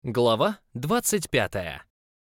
Глава 25.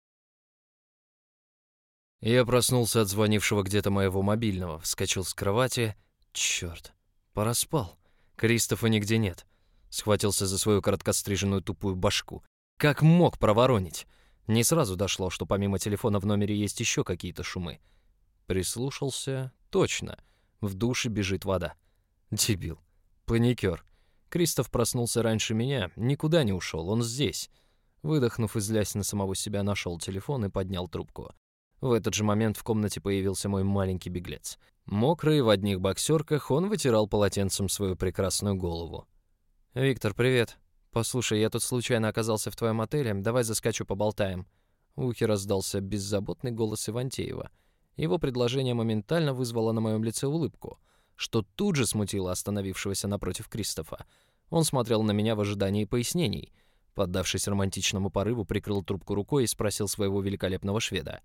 Я проснулся от звонившего где-то моего мобильного, вскочил с кровати. Чёрт, проспал. Кристофа нигде нет. Схватился за свою короткостриженную тупую башку. Как мог проворонить? Не сразу дошло, что помимо телефона в номере есть еще какие-то шумы. Прислушался. Точно. В душе бежит вода. Дебил. Паникер. Кристоф проснулся раньше меня, никуда не ушел, он здесь. Выдохнув и злясь на самого себя, нашел телефон и поднял трубку. В этот же момент в комнате появился мой маленький беглец. Мокрый, в одних боксерках, он вытирал полотенцем свою прекрасную голову. «Виктор, привет. Послушай, я тут случайно оказался в твоем отеле, давай заскочу поболтаем». В ухе раздался беззаботный голос Ивантеева. Его предложение моментально вызвало на моем лице улыбку, что тут же смутило остановившегося напротив Кристофа. Он смотрел на меня в ожидании пояснений. Поддавшись романтичному порыву, прикрыл трубку рукой и спросил своего великолепного шведа.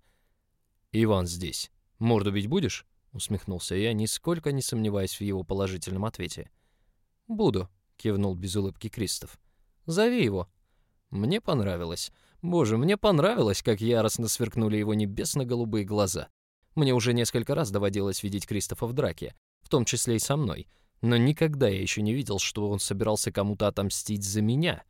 «Иван здесь. Морду бить будешь?» — усмехнулся я, нисколько не сомневаясь в его положительном ответе. «Буду», — кивнул без улыбки Кристоф. «Зови его». Мне понравилось. Боже, мне понравилось, как яростно сверкнули его небесно-голубые глаза. Мне уже несколько раз доводилось видеть Кристофа в драке, в том числе и со мной, но никогда я еще не видел, что он собирался кому-то отомстить за меня.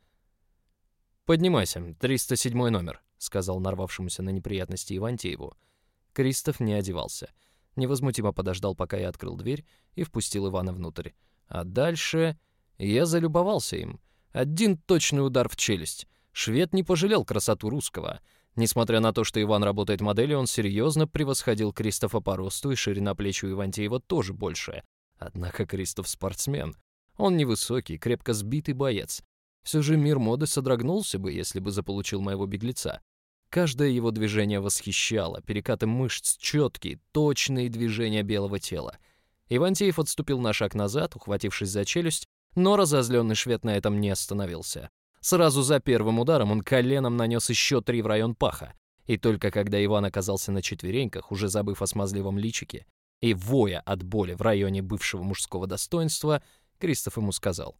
«Поднимайся, 307 номер», — сказал нарвавшемуся на неприятности Ивантееву. Кристоф не одевался. Невозмутимо подождал, пока я открыл дверь и впустил Ивана внутрь. А дальше я залюбовался им. Один точный удар в челюсть. Швед не пожалел красоту русского. Несмотря на то, что Иван работает моделью, он серьезно превосходил Кристофа по росту, и ширина плеч у Ивантеева тоже больше. Однако Кристоф спортсмен. Он невысокий, крепко сбитый боец. Все же мир моды содрогнулся бы, если бы заполучил моего беглеца. Каждое его движение восхищало, перекаты мышц четкие, точные движения белого тела. Ивантеев отступил на шаг назад, ухватившись за челюсть, но разозленный швед на этом не остановился. Сразу за первым ударом он коленом нанес еще 3 в район паха, и только когда Иван оказался на четвереньках, уже забыв о смазливом личике, и воя от боли в районе бывшего мужского достоинства, Кристоф ему сказал: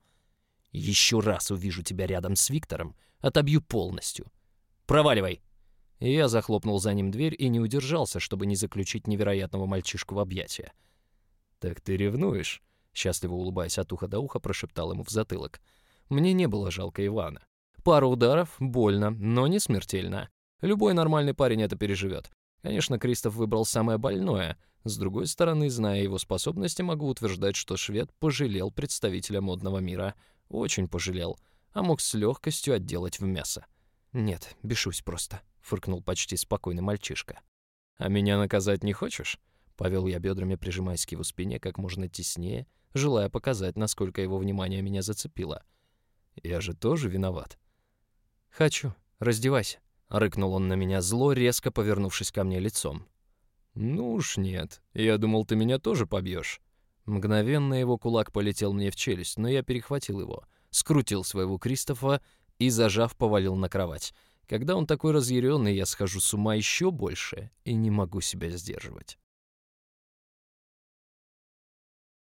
«Еще раз увижу тебя рядом с Виктором, отобью полностью. Проваливай!» И я захлопнул за ним дверь и не удержался, чтобы не заключить невероятного мальчишку в объятия. «Так ты ревнуешь?» — счастливо улыбаясь от уха до уха, прошептал ему в затылок. Мне не было жалко Ивана. Пару ударов, больно, но не смертельно. Любой нормальный парень это переживет. Конечно, Кристоф выбрал самое больное. С другой стороны, зная его способности, могу утверждать, что швед пожалел представителя модного мира. Очень пожалел, а мог с легкостью отделать в мясо. «Нет, бешусь просто», — фыркнул почти спокойный мальчишка. «А меня наказать не хочешь?» — повел я бедрами, прижимаясь к его спине как можно теснее, желая показать, насколько его внимание меня зацепило. «Я же тоже виноват». «Хочу. Раздевайся», — рыкнул он на меня зло, резко повернувшись ко мне лицом. «Ну уж нет. Я думал, ты меня тоже побьешь». Мгновенно его кулак полетел мне в челюсть, но я перехватил его, скрутил своего Кристофа и, зажав, повалил на кровать. Когда он такой разъяренный, я схожу с ума еще больше и не могу себя сдерживать.